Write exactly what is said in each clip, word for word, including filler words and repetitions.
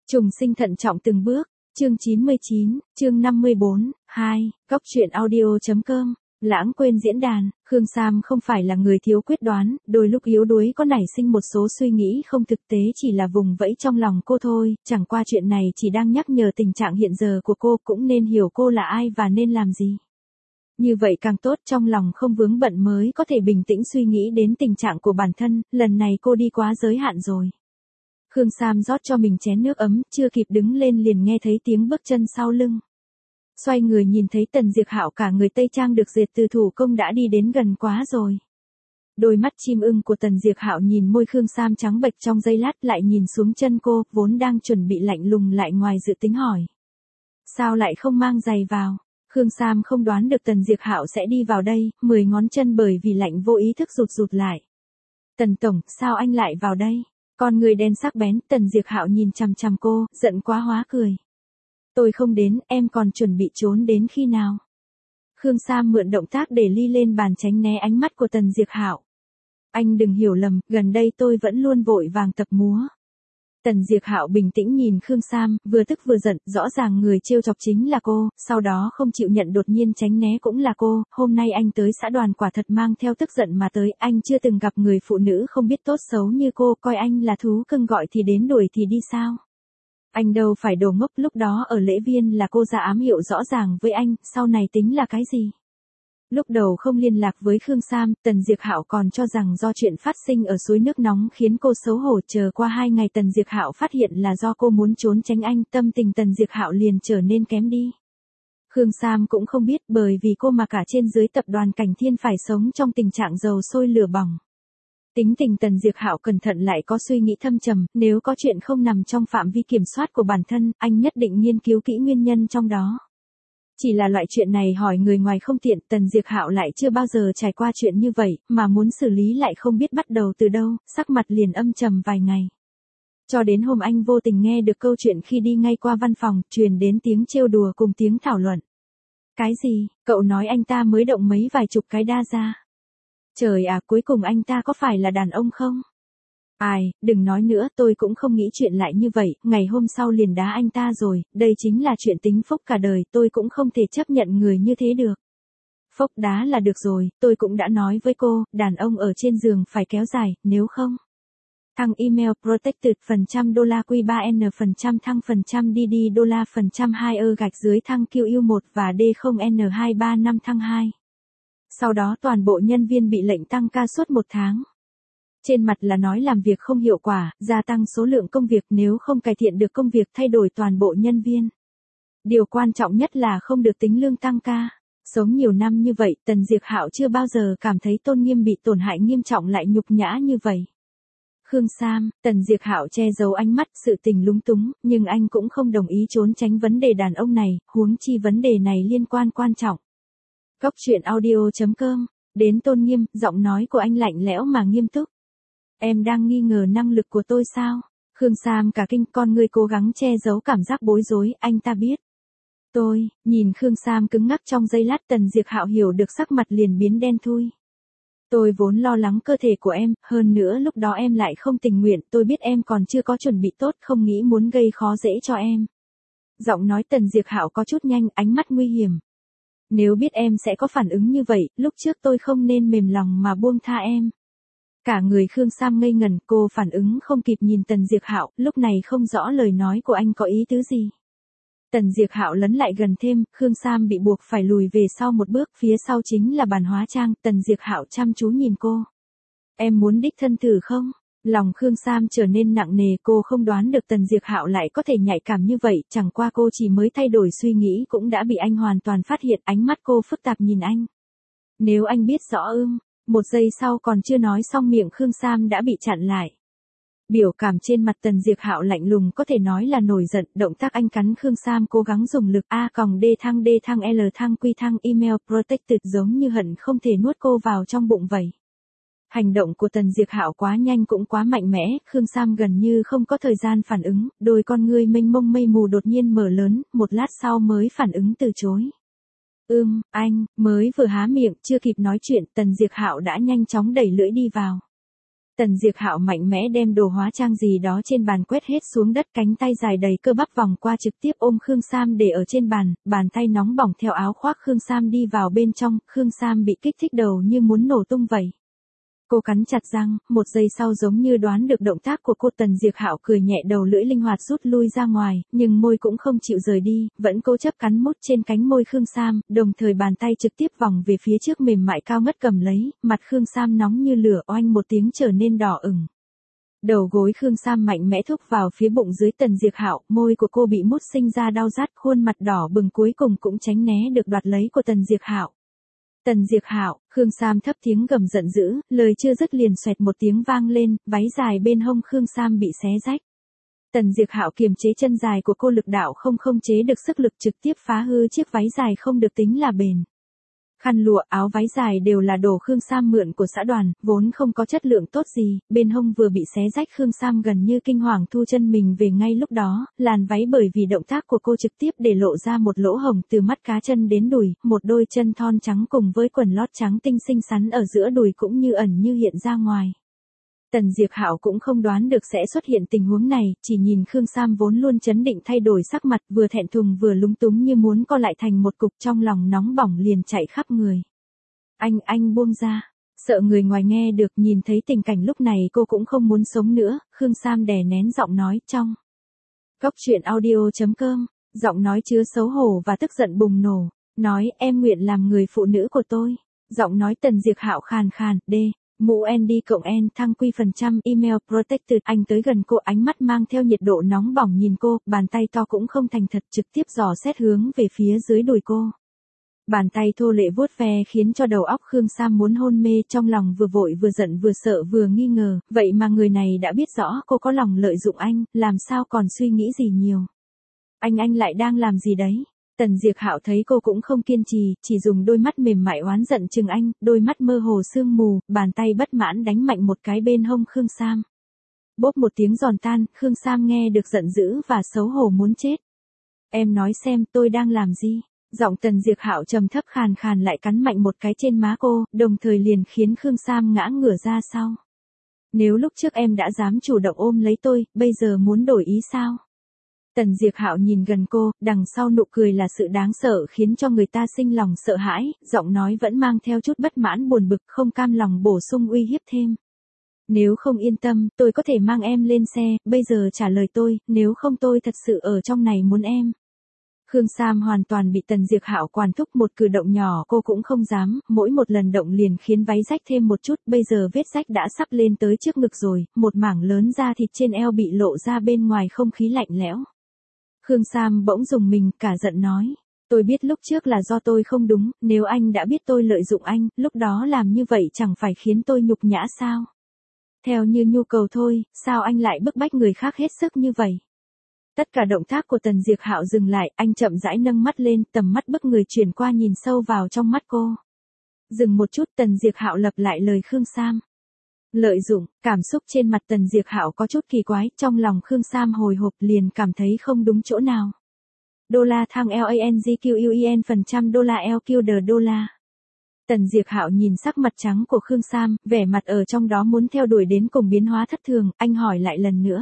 Trùng sinh thận trọng từng bước, chương chín mươi chín, chương năm mươi bốn, hai, góc truyện audio.com, lãng quên diễn đàn, Khương Sam không phải là người thiếu quyết đoán, đôi lúc yếu đuối có nảy sinh một số suy nghĩ không thực tế chỉ là vùng vẫy trong lòng cô thôi, chẳng qua chuyện này chỉ đang nhắc nhở tình trạng hiện giờ của cô cũng nên hiểu cô là ai và nên làm gì. Như vậy càng tốt, trong lòng không vướng bận mới có thể bình tĩnh suy nghĩ đến tình trạng của bản thân, lần này cô đi quá giới hạn rồi. Khương Sam rót cho mình chén nước ấm, chưa kịp đứng lên liền nghe thấy tiếng bước chân sau lưng. Xoay người nhìn thấy Tần Diệp Hạo cả người tây trang được dệt từ thủ công đã đi đến gần quá rồi. Đôi mắt chim ưng của Tần Diệp Hạo nhìn môi Khương Sam trắng bệch trong giây lát lại nhìn xuống chân cô, vốn đang chuẩn bị lạnh lùng lại ngoài dự tính hỏi. Sao lại không mang giày vào? Khương Sam không đoán được Tần Diệp Hạo sẽ đi vào đây, mười ngón chân bởi vì lạnh vô ý thức rụt rụt lại. Tần Tổng, sao anh lại vào đây? Con người đen sắc bén, Tần Diệp Hạo nhìn chằm chằm cô, giận quá hóa cười. Tôi không đến, em còn chuẩn bị trốn đến khi nào? Khương Sam mượn động tác để ly lên bàn tránh né ánh mắt của Tần Diệp Hạo. Anh đừng hiểu lầm, gần đây tôi vẫn luôn vội vàng tập múa. Tần Diệp Hạo bình tĩnh nhìn Khương Sam, vừa tức vừa giận, rõ ràng người trêu chọc chính là cô, sau đó không chịu nhận đột nhiên tránh né cũng là cô, hôm nay anh tới xã đoàn quả thật mang theo tức giận mà tới, anh chưa từng gặp người phụ nữ không biết tốt xấu như cô, coi anh là thú cưng gọi thì đến đuổi thì đi sao. Anh đâu phải đồ ngốc, lúc đó ở lễ viên là cô ra ám hiệu rõ ràng với anh, sau này tính là cái gì? Lúc đầu không liên lạc với Khương Sam, Tần Diệp Hạo còn cho rằng do chuyện phát sinh ở suối nước nóng khiến cô xấu hổ, chờ qua hai ngày Tần Diệp Hạo phát hiện là do cô muốn trốn tránh anh, tâm tình Tần Diệp Hạo liền trở nên kém đi. Khương Sam cũng không biết bởi vì cô mà cả trên dưới tập đoàn Cảnh Thiên phải sống trong tình trạng dầu sôi lửa bỏng. Tính tình Tần Diệp Hạo cẩn thận lại có suy nghĩ thâm trầm, nếu có chuyện không nằm trong phạm vi kiểm soát của bản thân, anh nhất định nghiên cứu kỹ nguyên nhân trong đó. Chỉ là loại chuyện này hỏi người ngoài không tiện, Tần Diệp Hạo lại chưa bao giờ trải qua chuyện như vậy, mà muốn xử lý lại không biết bắt đầu từ đâu, sắc mặt liền âm trầm vài ngày. Cho đến hôm anh vô tình nghe được câu chuyện khi đi ngay qua văn phòng, truyền đến tiếng trêu đùa cùng tiếng thảo luận. Cái gì, cậu nói anh ta mới động mấy vài chục cái đa ra. Trời à, cuối cùng anh ta có phải là đàn ông không? Ai, đừng nói nữa, tôi cũng không nghĩ chuyện lại như vậy, ngày hôm sau liền đá anh ta rồi, đây chính là chuyện tính phúc cả đời, tôi cũng không thể chấp nhận người như thế được. Phốc đá là được rồi, tôi cũng đã nói với cô, đàn ông ở trên giường phải kéo dài, nếu không. Thăng email protected phần trăm đô la Q ba N phần trăm thăng phần trăm D D đô la phần trăm hai E gạch dưới thăng Q U một và D không N hai ba năm thăng hai. Sau đó toàn bộ nhân viên bị lệnh tăng ca suốt một tháng. Trên mặt là nói làm việc không hiệu quả, gia tăng số lượng công việc, nếu không cải thiện được công việc thay đổi toàn bộ nhân viên. Điều quan trọng nhất là không được tính lương tăng ca. Sống nhiều năm như vậy, Tần Diệp Hạo chưa bao giờ cảm thấy tôn nghiêm bị tổn hại nghiêm trọng lại nhục nhã như vậy. Khương Sam, Tần Diệp Hạo che giấu ánh mắt, sự tình lúng túng, nhưng anh cũng không đồng ý trốn tránh vấn đề đàn ông này, huống chi vấn đề này liên quan quan trọng. Góc truyện audio.com, đến tôn nghiêm, giọng nói của anh lạnh lẽo mà nghiêm túc. Em đang nghi ngờ năng lực của tôi sao? Khương Sam cả kinh, con người cố gắng che giấu cảm giác bối rối, anh ta biết. Tôi, nhìn Khương Sam cứng ngắc trong giây lát, Tần Diệp Hạo hiểu được sắc mặt liền biến đen thui. Tôi vốn lo lắng cơ thể của em, hơn nữa lúc đó em lại không tình nguyện, tôi biết em còn chưa có chuẩn bị tốt, không nghĩ muốn gây khó dễ cho em. Giọng nói Tần Diệp Hạo có chút nhanh, ánh mắt nguy hiểm. Nếu biết em sẽ có phản ứng như vậy, lúc trước tôi không nên mềm lòng mà buông tha em. Cả người Khương Sam ngây ngẩn, cô phản ứng không kịp nhìn Tần Diệp Hạo, lúc này không rõ lời nói của anh có ý tứ gì. Tần Diệp Hạo lấn lại gần thêm, Khương Sam bị buộc phải lùi về sau một bước, phía sau chính là bàn hóa trang, Tần Diệp Hạo chăm chú nhìn cô. Em muốn đích thân thử không? Lòng Khương Sam trở nên nặng nề, cô không đoán được Tần Diệp Hạo lại có thể nhạy cảm như vậy, chẳng qua cô chỉ mới thay đổi suy nghĩ cũng đã bị anh hoàn toàn phát hiện, ánh mắt cô phức tạp nhìn anh. Nếu anh biết rõ ưm. Một giây sau còn chưa nói xong miệng Khương Sam đã bị chặn lại. Biểu cảm trên mặt Tần Diệp Hạo lạnh lùng có thể nói là nổi giận, động tác anh cắn Khương Sam cố gắng dùng lực A còng D thăng D thăng L thăng Q thăng email protected giống như hận không thể nuốt cô vào trong bụng vậy. Hành động của Tần Diệp Hạo quá nhanh cũng quá mạnh mẽ, Khương Sam gần như không có thời gian phản ứng, đôi con ngươi mênh mông mây mù đột nhiên mở lớn, một lát sau mới phản ứng từ chối. Ưm, anh, mới vừa há miệng, chưa kịp nói chuyện, Tần Diệp Hạo đã nhanh chóng đẩy lưỡi đi vào. Tần Diệp Hạo mạnh mẽ đem đồ hóa trang gì đó trên bàn quét hết xuống đất, cánh tay dài đầy cơ bắp vòng qua trực tiếp ôm Khương Sam để ở trên bàn, bàn tay nóng bỏng theo áo khoác Khương Sam đi vào bên trong, Khương Sam bị kích thích đầu như muốn nổ tung vậy. Cô cắn chặt răng, một giây sau giống như đoán được động tác của cô, Tần Diệp Hạo cười nhẹ, đầu lưỡi linh hoạt rút lui ra ngoài, nhưng môi cũng không chịu rời đi, vẫn cố chấp cắn mút trên cánh môi Khương Sam, đồng thời bàn tay trực tiếp vòng về phía trước mềm mại cao ngất cầm lấy, mặt Khương Sam nóng như lửa, oanh một tiếng trở nên đỏ ửng. Đầu gối Khương Sam mạnh mẽ thúc vào phía bụng dưới Tần Diệp Hạo, môi của cô bị mút sinh ra đau rát, khuôn mặt đỏ bừng cuối cùng cũng tránh né được đoạt lấy của Tần Diệp Hạo. Tần Diệp Hạo, Khương Sam thấp tiếng gầm giận dữ, lời chưa dứt liền xoẹt một tiếng vang lên, váy dài bên hông Khương Sam bị xé rách. Tần Diệp Hạo kiềm chế chân dài của cô, lực đạo không không chế được sức lực trực tiếp phá hư chiếc váy dài không được tính là bền. Khăn lụa, áo váy dài đều là đồ Khương Sam mượn của xã Đoàn, vốn không có chất lượng tốt gì, bên hông vừa bị xé rách, Khương Sam gần như kinh hoàng thu chân mình về ngay lúc đó, làn váy bởi vì động tác của cô trực tiếp để lộ ra một lỗ hổng từ mắt cá chân đến đùi, một đôi chân thon trắng cùng với quần lót trắng tinh xinh xắn ở giữa đùi cũng như ẩn như hiện ra ngoài. Tần Diệp Hạo cũng không đoán được sẽ xuất hiện tình huống này, chỉ nhìn Khương Sam vốn luôn chấn định thay đổi sắc mặt, vừa thẹn thùng vừa lúng túng như muốn co lại thành một cục, trong lòng nóng bỏng liền chạy khắp người. Anh, anh buông ra. Sợ người ngoài nghe được, nhìn thấy tình cảnh lúc này cô cũng không muốn sống nữa, Khương Sam đè nén giọng nói trong. Cóc truyện audio chấm com, giọng nói chứa xấu hổ và tức giận bùng nổ, nói em nguyện làm người phụ nữ của tôi. Giọng nói Tần Diệp Hạo khàn khàn, D. Mũ en đê cộng N thăng quy phần trăm email protected. Anh tới gần cô, ánh mắt mang theo nhiệt độ nóng bỏng nhìn cô, bàn tay to cũng không thành thật trực tiếp dò xét hướng về phía dưới đùi cô. Bàn tay thô lệ vuốt ve khiến cho đầu óc Khương Sam muốn hôn mê, trong lòng vừa vội vừa giận vừa sợ vừa nghi ngờ, vậy mà người này đã biết rõ cô có lòng lợi dụng anh, làm sao còn suy nghĩ gì nhiều. Anh anh lại đang làm gì đấy? Tần Diệp Hạo thấy cô cũng không kiên trì, chỉ dùng đôi mắt mềm mại oán giận chừng anh, đôi mắt mơ hồ sương mù, bàn tay bất mãn đánh mạnh một cái bên hông Khương Sam. Bốp một tiếng giòn tan, Khương Sam nghe được giận dữ và xấu hổ muốn chết. Em nói xem tôi đang làm gì? Giọng Tần Diệp Hạo trầm thấp khàn khàn lại cắn mạnh một cái trên má cô, đồng thời liền khiến Khương Sam ngã ngửa ra sau. Nếu lúc trước em đã dám chủ động ôm lấy tôi, bây giờ muốn đổi ý sao? Tần Diệp Hạo nhìn gần cô, đằng sau nụ cười là sự đáng sợ khiến cho người ta sinh lòng sợ hãi, giọng nói vẫn mang theo chút bất mãn buồn bực, không cam lòng bổ sung uy hiếp thêm. Nếu không yên tâm, tôi có thể mang em lên xe, bây giờ trả lời tôi, nếu không tôi thật sự ở trong này muốn em. Khương Sam hoàn toàn bị Tần Diệp Hạo quản thúc, một cử động nhỏ cô cũng không dám, mỗi một lần động liền khiến váy rách thêm một chút, bây giờ vết rách đã sắp lên tới trước ngực rồi, một mảng lớn da thịt trên eo bị lộ ra bên ngoài, không khí lạnh lẽo. Khương Sam bỗng dùng mình, cả giận nói, tôi biết lúc trước là do tôi không đúng, nếu anh đã biết tôi lợi dụng anh, lúc đó làm như vậy chẳng phải khiến tôi nhục nhã sao? Theo như nhu cầu thôi, sao anh lại bức bách người khác hết sức như vậy? Tất cả động tác của Tần Diệp Hạo dừng lại, anh chậm rãi nâng mắt lên, tầm mắt bức người chuyển qua nhìn sâu vào trong mắt cô. Dừng một chút, Tần Diệp Hạo lặp lại lời Khương Sam. Lợi dụng, cảm xúc trên mặt Tần Diệp Hạo có chút kỳ quái, trong lòng Khương Sam hồi hộp liền cảm thấy không đúng chỗ nào. Đô la thăng LANGQUEN phần trăm đô la L Q D đô la. Tần Diệp Hạo nhìn sắc mặt trắng của Khương Sam, vẻ mặt ở trong đó muốn theo đuổi đến cùng biến hóa thất thường, anh hỏi lại lần nữa.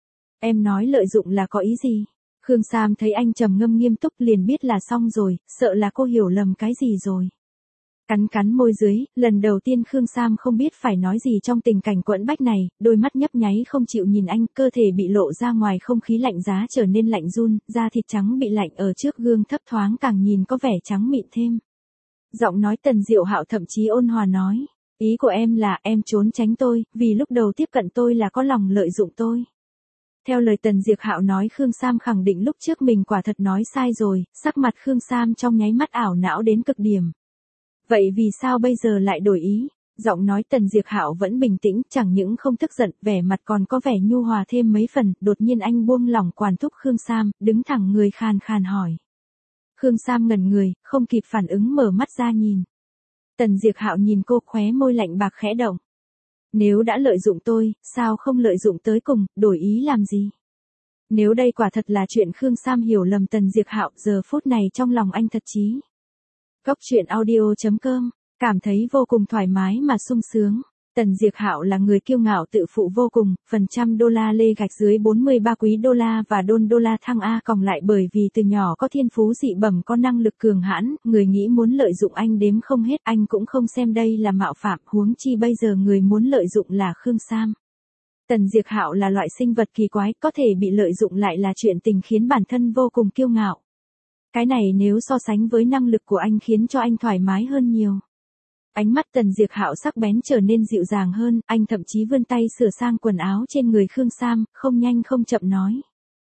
Em nói lợi dụng là có ý gì? Khương Sam thấy anh trầm ngâm nghiêm túc liền biết là xong rồi, sợ là cô hiểu lầm cái gì rồi. Cắn cắn môi dưới, lần đầu tiên Khương Sam không biết phải nói gì trong tình cảnh quẫn bách này, đôi mắt nhấp nháy không chịu nhìn anh, cơ thể bị lộ ra ngoài, không khí lạnh giá trở nên lạnh run, da thịt trắng bị lạnh ở trước gương thấp thoáng càng nhìn có vẻ trắng mịn thêm. Giọng nói Tần Diệu Hạo thậm chí ôn hòa nói, ý của em là em trốn tránh tôi, vì lúc đầu tiếp cận tôi là có lòng lợi dụng tôi. Theo lời Tần Diệp Hạo nói, Khương Sam khẳng định lúc trước mình quả thật nói sai rồi, sắc mặt Khương Sam trong nháy mắt ảo não đến cực điểm. Vậy vì sao bây giờ lại đổi ý? Giọng nói Tần Diệp Hạo vẫn bình tĩnh, chẳng những không tức giận, vẻ mặt còn có vẻ nhu hòa thêm mấy phần, đột nhiên anh buông lỏng quản thúc Khương Sam, đứng thẳng người khàn khàn hỏi. Khương Sam ngẩn người, không kịp phản ứng mở mắt ra nhìn. Tần Diệp Hạo nhìn cô, khóe môi lạnh bạc khẽ động. Nếu đã lợi dụng tôi, sao không lợi dụng tới cùng, đổi ý làm gì? Nếu đây quả thật là chuyện Khương Sam hiểu lầm Tần Diệp Hạo, giờ phút này trong lòng anh thật chí. Cóc truyện audio chấm com, cảm thấy vô cùng thoải mái mà sung sướng. Tần Diệp Hạo là người kiêu ngạo tự phụ vô cùng, phần trăm đô la lê gạch dưới bốn mươi ba quý đô la và đôn đô la thăng A còng lại bởi vì từ nhỏ có thiên phú dị bẩm có năng lực cường hãn, người nghĩ muốn lợi dụng anh đếm không hết, anh cũng không xem đây là mạo phạm, huống chi bây giờ người muốn lợi dụng là Khương Sam. Tần Diệp Hạo là loại sinh vật kỳ quái, có thể bị lợi dụng lại là chuyện tình khiến bản thân vô cùng kiêu ngạo. Cái này nếu so sánh với năng lực của anh khiến cho anh thoải mái hơn nhiều. Ánh mắt Tần Diệp Hạo sắc bén trở nên dịu dàng hơn, anh thậm chí vươn tay sửa sang quần áo trên người Khương Sam, không nhanh không chậm nói.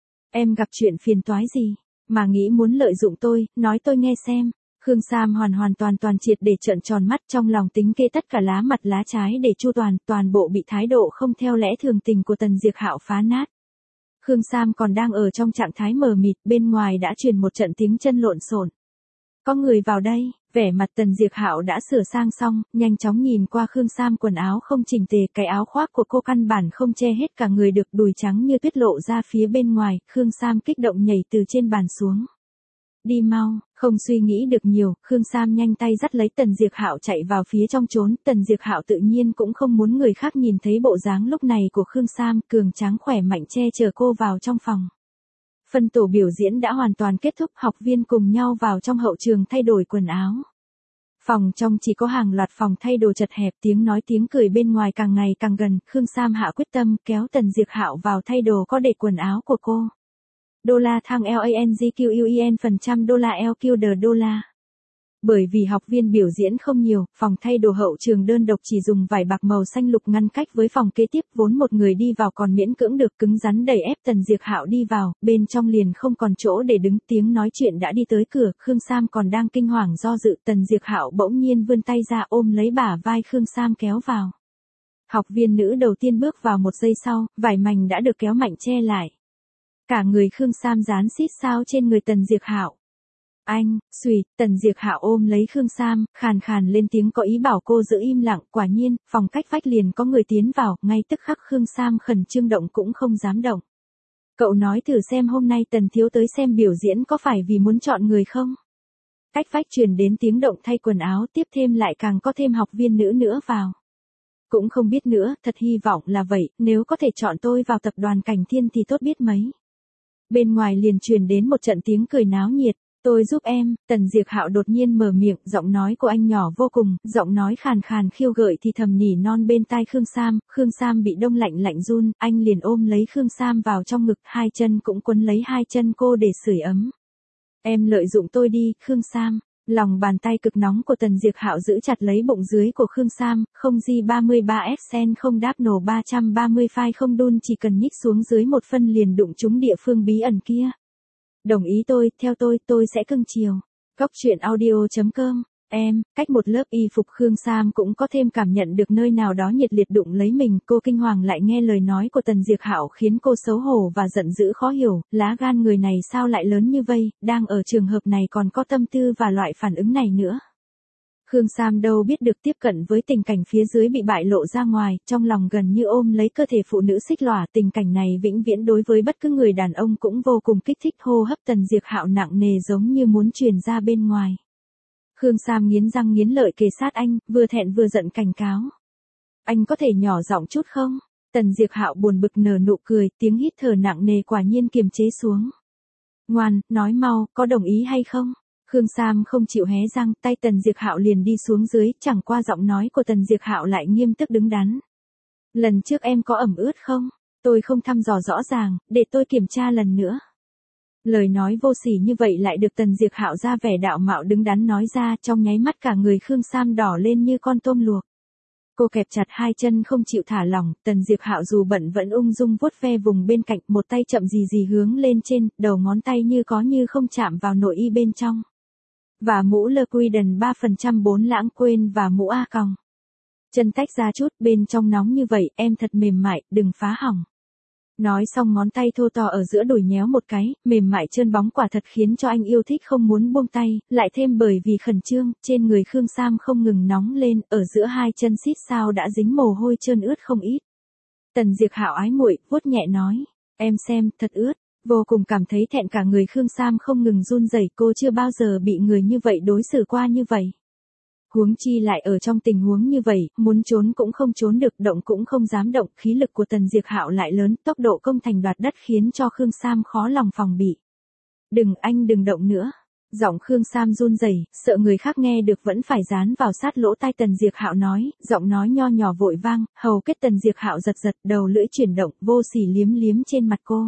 Em gặp chuyện phiền toái gì, mà nghĩ muốn lợi dụng tôi, nói tôi nghe xem. Khương Sam hoàn hoàn toàn toàn triệt để trợn tròn mắt, trong lòng tính kê tất cả lá mặt lá trái để chu toàn, toàn bộ bị thái độ không theo lẽ thường tình của Tần Diệp Hạo phá nát. Khương Sam còn đang ở trong trạng thái mờ mịt, bên ngoài đã truyền một trận tiếng chân lộn xộn. Có người vào đây, vẻ mặt Tần Diệp Hạo đã sửa sang xong, nhanh chóng nhìn qua Khương Sam quần áo không chỉnh tề, cái áo khoác của cô căn bản không che hết cả người được, đùi trắng như tuyết lộ ra phía bên ngoài, Khương Sam kích động nhảy từ trên bàn xuống. Đi mau, không suy nghĩ được nhiều, Khương Sam nhanh tay dắt lấy Tần Diệp Hạo chạy vào phía trong trốn, Tần Diệp Hạo tự nhiên cũng không muốn người khác nhìn thấy bộ dáng lúc này của Khương Sam, cường tráng khỏe mạnh che chở cô vào trong phòng. Phân tổ biểu diễn đã hoàn toàn kết thúc, học viên cùng nhau vào trong hậu trường thay đổi quần áo. Phòng trong chỉ có hàng loạt phòng thay đồ chật hẹp, tiếng nói tiếng cười bên ngoài càng ngày càng gần, Khương Sam hạ quyết tâm kéo Tần Diệp Hạo vào thay đồ có để quần áo của cô. Đô la thăng LANGQUEN phần trăm đô la L Q D đô la. Bởi vì học viên biểu diễn không nhiều, phòng thay đồ hậu trường đơn độc chỉ dùng vải bạc màu xanh lục ngăn cách với phòng kế tiếp, vốn một người đi vào còn miễn cưỡng được, cứng rắn đẩy ép Tần Diệp Hạo đi vào, bên trong liền không còn chỗ để đứng, tiếng nói chuyện đã đi tới cửa, Khương Sam còn đang kinh hoàng do dự, Tần Diệp Hạo bỗng nhiên vươn tay ra ôm lấy bả vai Khương Sam kéo vào. Học viên nữ đầu tiên bước vào một giây sau, vải mảnh đã được kéo mạnh che lại. Cả người Khương Sam dán xít sao trên người Tần Diệp Hạo. Anh, xùy, Tần Diệp Hạo ôm lấy Khương Sam, khàn khàn lên tiếng có ý bảo cô giữ im lặng, quả nhiên, phòng cách vách liền có người tiến vào, ngay tức khắc Khương Sam khẩn trương động cũng không dám động. Cậu nói thử xem hôm nay Tần thiếu tới xem biểu diễn có phải vì muốn chọn người không? Cách vách truyền đến tiếng động thay quần áo, tiếp thêm lại càng có thêm học viên nữ nữa vào. Cũng không biết nữa, thật hy vọng là vậy, nếu có thể chọn tôi vào tập đoàn Cảnh Thiên thì tốt biết mấy. Bên ngoài liền truyền đến một trận tiếng cười náo nhiệt. Tôi giúp em, Tần Diệp Hạo đột nhiên mở miệng, giọng nói của anh nhỏ vô cùng, giọng nói khàn khàn khiêu gợi thì thầm nỉ non bên tai Khương Sam, Khương Sam bị đông lạnh lạnh run, anh liền ôm lấy Khương Sam vào trong ngực, hai chân cũng quấn lấy hai chân cô để sưởi ấm. Em lợi dụng tôi đi, Khương Sam. Lòng bàn tay cực nóng của Tần Diệp Hạo giữ chặt lấy bụng dưới của Khương Sam, không G ba mươi ba F không đáp nổ ba trăm ba mươi phai không đun, chỉ cần nhích xuống dưới một phân liền đụng trúng địa phương bí ẩn kia. Đồng ý tôi, theo tôi, tôi sẽ cưng chiều. Góc truyện audio chấm com. Em, cách một lớp y phục Khương Sam cũng có thêm cảm nhận được nơi nào đó nhiệt liệt đụng lấy mình, cô kinh hoàng lại nghe lời nói của Tần Diệp Hạo khiến cô xấu hổ và giận dữ khó hiểu, lá gan người này sao lại lớn như vây, đang ở trường hợp này còn có tâm tư và loại phản ứng này nữa. Khương Sam đâu biết được tiếp cận với tình cảnh phía dưới bị bại lộ ra ngoài, trong lòng gần như ôm lấy cơ thể phụ nữ xích lòa, tình cảnh này vĩnh viễn đối với bất cứ người đàn ông cũng vô cùng kích thích, hô hấp Tần Diệp Hạo nặng nề giống như muốn truyền ra bên ngoài. Khương Sam nghiến răng nghiến lợi kề sát anh, vừa thẹn vừa giận cảnh cáo. Anh có thể nhỏ giọng chút không? Tần Diệp Hạo buồn bực nở nụ cười, tiếng hít thở nặng nề quả nhiên kiềm chế xuống. Ngoan, nói mau, có đồng ý hay không? Khương Sam không chịu hé răng, tay Tần Diệp Hạo liền đi xuống dưới, chẳng qua giọng nói của Tần Diệp Hạo lại nghiêm túc đứng đắn. Lần trước em có ẩm ướt không? Tôi không thăm dò rõ ràng, để tôi kiểm tra lần nữa. Lời nói vô sỉ như vậy lại được Tần Diệp Hạo ra vẻ đạo mạo đứng đắn nói ra, trong nháy mắt cả người Khương Sam đỏ lên như con tôm luộc. Cô kẹp chặt hai chân không chịu thả lỏng, Tần Diệp Hạo dù bận vẫn ung dung vuốt ve vùng bên cạnh, một tay chậm gì gì hướng lên trên, đầu ngón tay như có như không chạm vào nội y bên trong. Và mũ Le Quiden ba phần trăm bốn lãng quên và mũ A còng. Chân tách ra chút, bên trong nóng như vậy, em thật mềm mại, đừng phá hỏng. Nói xong ngón tay thô to ở giữa đùi nhéo một cái, mềm mại trơn bóng quả thật khiến cho anh yêu thích không muốn buông tay, lại thêm bởi vì khẩn trương, trên người Khương Sam không ngừng nóng lên, ở giữa hai chân xít sao đã dính mồ hôi trơn ướt không ít. Tần Diệp Hạo ái muội, vuốt nhẹ nói, em xem, thật ướt. Vô cùng cảm thấy thẹn, cả người Khương Sam không ngừng run rẩy, cô chưa bao giờ bị người như vậy đối xử qua như vậy. Huống chi lại ở trong tình huống như vậy, muốn trốn cũng không trốn được, động cũng không dám động, khí lực của Tần Diệp Hạo lại lớn, tốc độ công thành đoạt đất khiến cho Khương Sam khó lòng phòng bị. Đừng, anh đừng động nữa. Giọng Khương Sam run rẩy, sợ người khác nghe được vẫn phải dán vào sát lỗ tai Tần Diệp Hạo nói, giọng nói nho nhỏ vội vang, hầu kết Tần Diệp Hạo giật giật, đầu lưỡi chuyển động, vô sỉ liếm liếm trên mặt cô.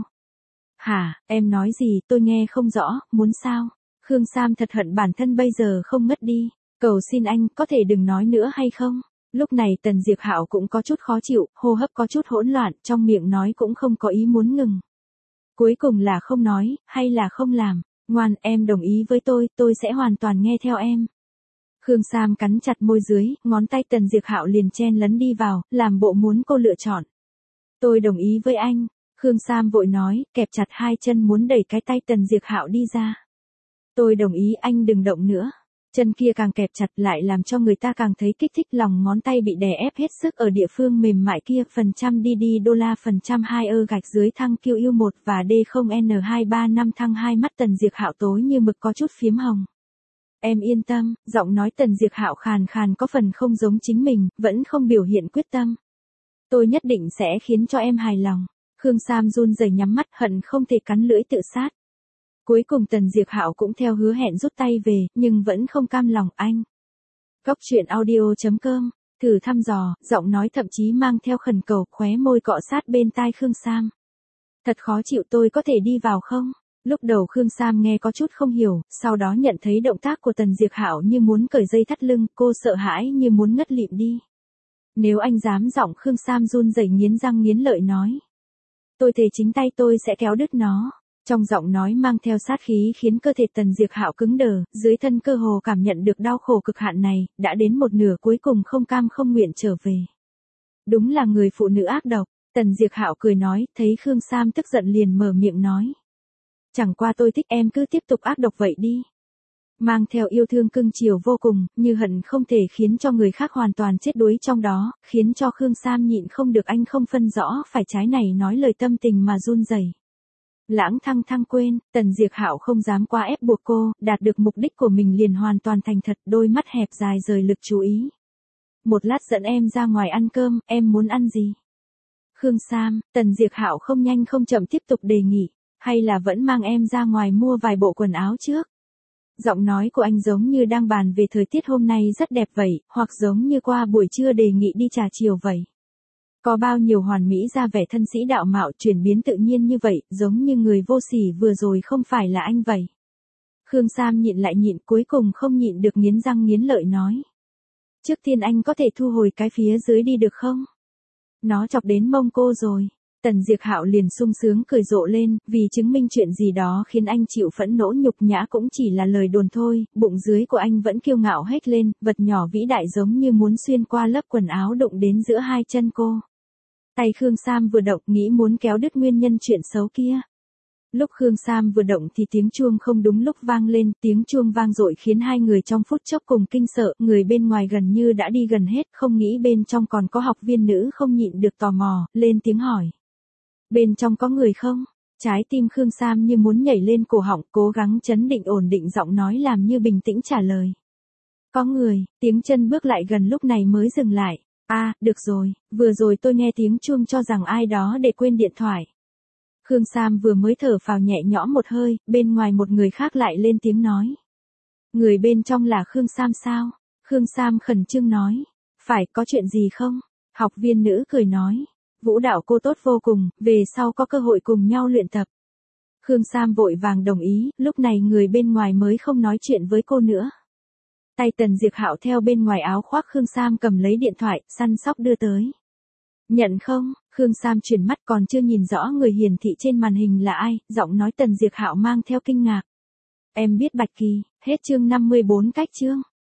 Hả, em nói gì, tôi nghe không rõ, muốn sao? Khương Sam thật hận bản thân bây giờ không ngất đi. Cầu xin anh, có thể đừng nói nữa hay không? Lúc này Tần Diệp Hạo cũng có chút khó chịu, hô hấp có chút hỗn loạn, trong miệng nói cũng không có ý muốn ngừng. Cuối cùng là không nói, hay là không làm? Ngoan, em đồng ý với tôi, tôi sẽ hoàn toàn nghe theo em. Khương Sam cắn chặt môi dưới, ngón tay Tần Diệp Hạo liền chen lấn đi vào, làm bộ muốn cô lựa chọn. Tôi đồng ý với anh. Khương Sam vội nói, kẹp chặt hai chân muốn đẩy cái tay Tần Diệp Hạo đi ra. Tôi đồng ý, anh đừng động nữa. Chân kia càng kẹp chặt lại làm cho người ta càng thấy kích thích, lòng ngón tay bị đè ép hết sức ở địa phương mềm mại kia, phần trăm đi đi đô la phần trăm hai ơ gạch dưới thăng Q U một và D không N hai ba năm thăng hai mắt Tần Diệp Hạo tối như mực có chút phiếm hồng. Em yên tâm, giọng nói Tần Diệp Hạo khàn khàn có phần không giống chính mình, vẫn không biểu hiện quyết tâm. Tôi nhất định sẽ khiến cho em hài lòng. Khương Sam run rẩy nhắm mắt, hận không thể cắn lưỡi tự sát. Cuối cùng Tần Diệp Hạo cũng theo hứa hẹn rút tay về, nhưng vẫn không cam lòng anh. Góc truyện audio chấm com, thử thăm dò, giọng nói thậm chí mang theo khẩn cầu, khóe môi cọ sát bên tai Khương Sam. Thật khó chịu, tôi có thể đi vào không? Lúc đầu Khương Sam nghe có chút không hiểu, sau đó nhận thấy động tác của Tần Diệp Hạo như muốn cởi dây thắt lưng, cô sợ hãi như muốn ngất lịm đi. Nếu anh dám, giọng Khương Sam run rẩy nghiến răng nghiến lợi nói. Tôi thề chính tay tôi sẽ kéo đứt nó. Trong giọng nói mang theo sát khí khiến cơ thể Tần Diệp Hạo cứng đờ, dưới thân cơ hồ cảm nhận được đau khổ cực hạn này, đã đến một nửa cuối cùng không cam không nguyện trở về. Đúng là người phụ nữ ác độc, Tần Diệp Hạo cười nói, thấy Khương Sam tức giận liền mở miệng nói. Chẳng qua tôi thích em cứ tiếp tục ác độc vậy đi. Mang theo yêu thương cưng chiều vô cùng, như hận không thể khiến cho người khác hoàn toàn chết đuối trong đó, khiến cho Khương Sam nhịn không được anh không phân rõ phải trái này nói lời tâm tình mà run rẩy. Lãng thăng thăng quên, Tần Diệp Hạo không dám quá ép buộc cô, đạt được mục đích của mình liền hoàn toàn thành thật, đôi mắt hẹp dài rời lực chú ý. Một lát dẫn em ra ngoài ăn cơm, em muốn ăn gì? Khương Sam, Tần Diệp Hạo không nhanh không chậm tiếp tục đề nghị, hay là vẫn mang em ra ngoài mua vài bộ quần áo trước? Giọng nói của anh giống như đang bàn về thời tiết hôm nay rất đẹp vậy, hoặc giống như qua buổi trưa đề nghị đi trà chiều vậy. Có bao nhiêu hoàn mỹ ra vẻ thân sĩ đạo mạo, chuyển biến tự nhiên như vậy, giống như người vô sỉ vừa rồi không phải là anh vậy. Khương Sam nhịn lại nhịn, cuối cùng không nhịn được nghiến răng nghiến lợi nói. Trước tiên anh có thể thu hồi cái phía dưới đi được không? Nó chọc đến mông cô rồi. Tần Diệp Hạo liền sung sướng cười rộ lên, vì chứng minh chuyện gì đó khiến anh chịu phẫn nộ nhục nhã cũng chỉ là lời đồn thôi, bụng dưới của anh vẫn kiêu ngạo hết lên, vật nhỏ vĩ đại giống như muốn xuyên qua lớp quần áo đụng đến giữa hai chân cô. Tay Khương Sam vừa động nghĩ muốn kéo đứt nguyên nhân chuyện xấu kia. Lúc Khương Sam vừa động thì tiếng chuông không đúng lúc vang lên, tiếng chuông vang dội khiến hai người trong phút chốc cùng kinh sợ, người bên ngoài gần như đã đi gần hết, không nghĩ bên trong còn có học viên nữ không nhịn được tò mò, lên tiếng hỏi. Bên trong có người không? Trái tim Khương Sam như muốn nhảy lên cổ họng, cố gắng chấn định ổn định giọng nói làm như bình tĩnh trả lời. Có người, tiếng chân bước lại gần lúc này mới dừng lại. À, được rồi, vừa rồi tôi nghe tiếng chuông cho rằng ai đó để quên điện thoại. Khương Sam vừa mới thở phào nhẹ nhõm một hơi, bên ngoài một người khác lại lên tiếng nói. Người bên trong là Khương Sam sao? Khương Sam khẩn trương nói. Phải, có chuyện gì không? Học viên nữ cười nói. Vũ đạo cô tốt vô cùng, về sau có cơ hội cùng nhau luyện tập. Khương Sam vội vàng đồng ý, lúc này người bên ngoài mới không nói chuyện với cô nữa. Tay Tần Diệp Hạo theo bên ngoài áo khoác Khương Sam cầm lấy điện thoại, săn sóc đưa tới. Nhận không? Khương Sam chuyển mắt còn chưa nhìn rõ người hiển thị trên màn hình là ai, giọng nói Tần Diệp Hạo mang theo kinh ngạc. Em biết Bạch Kỳ, hết chương năm mươi bốn cách chương.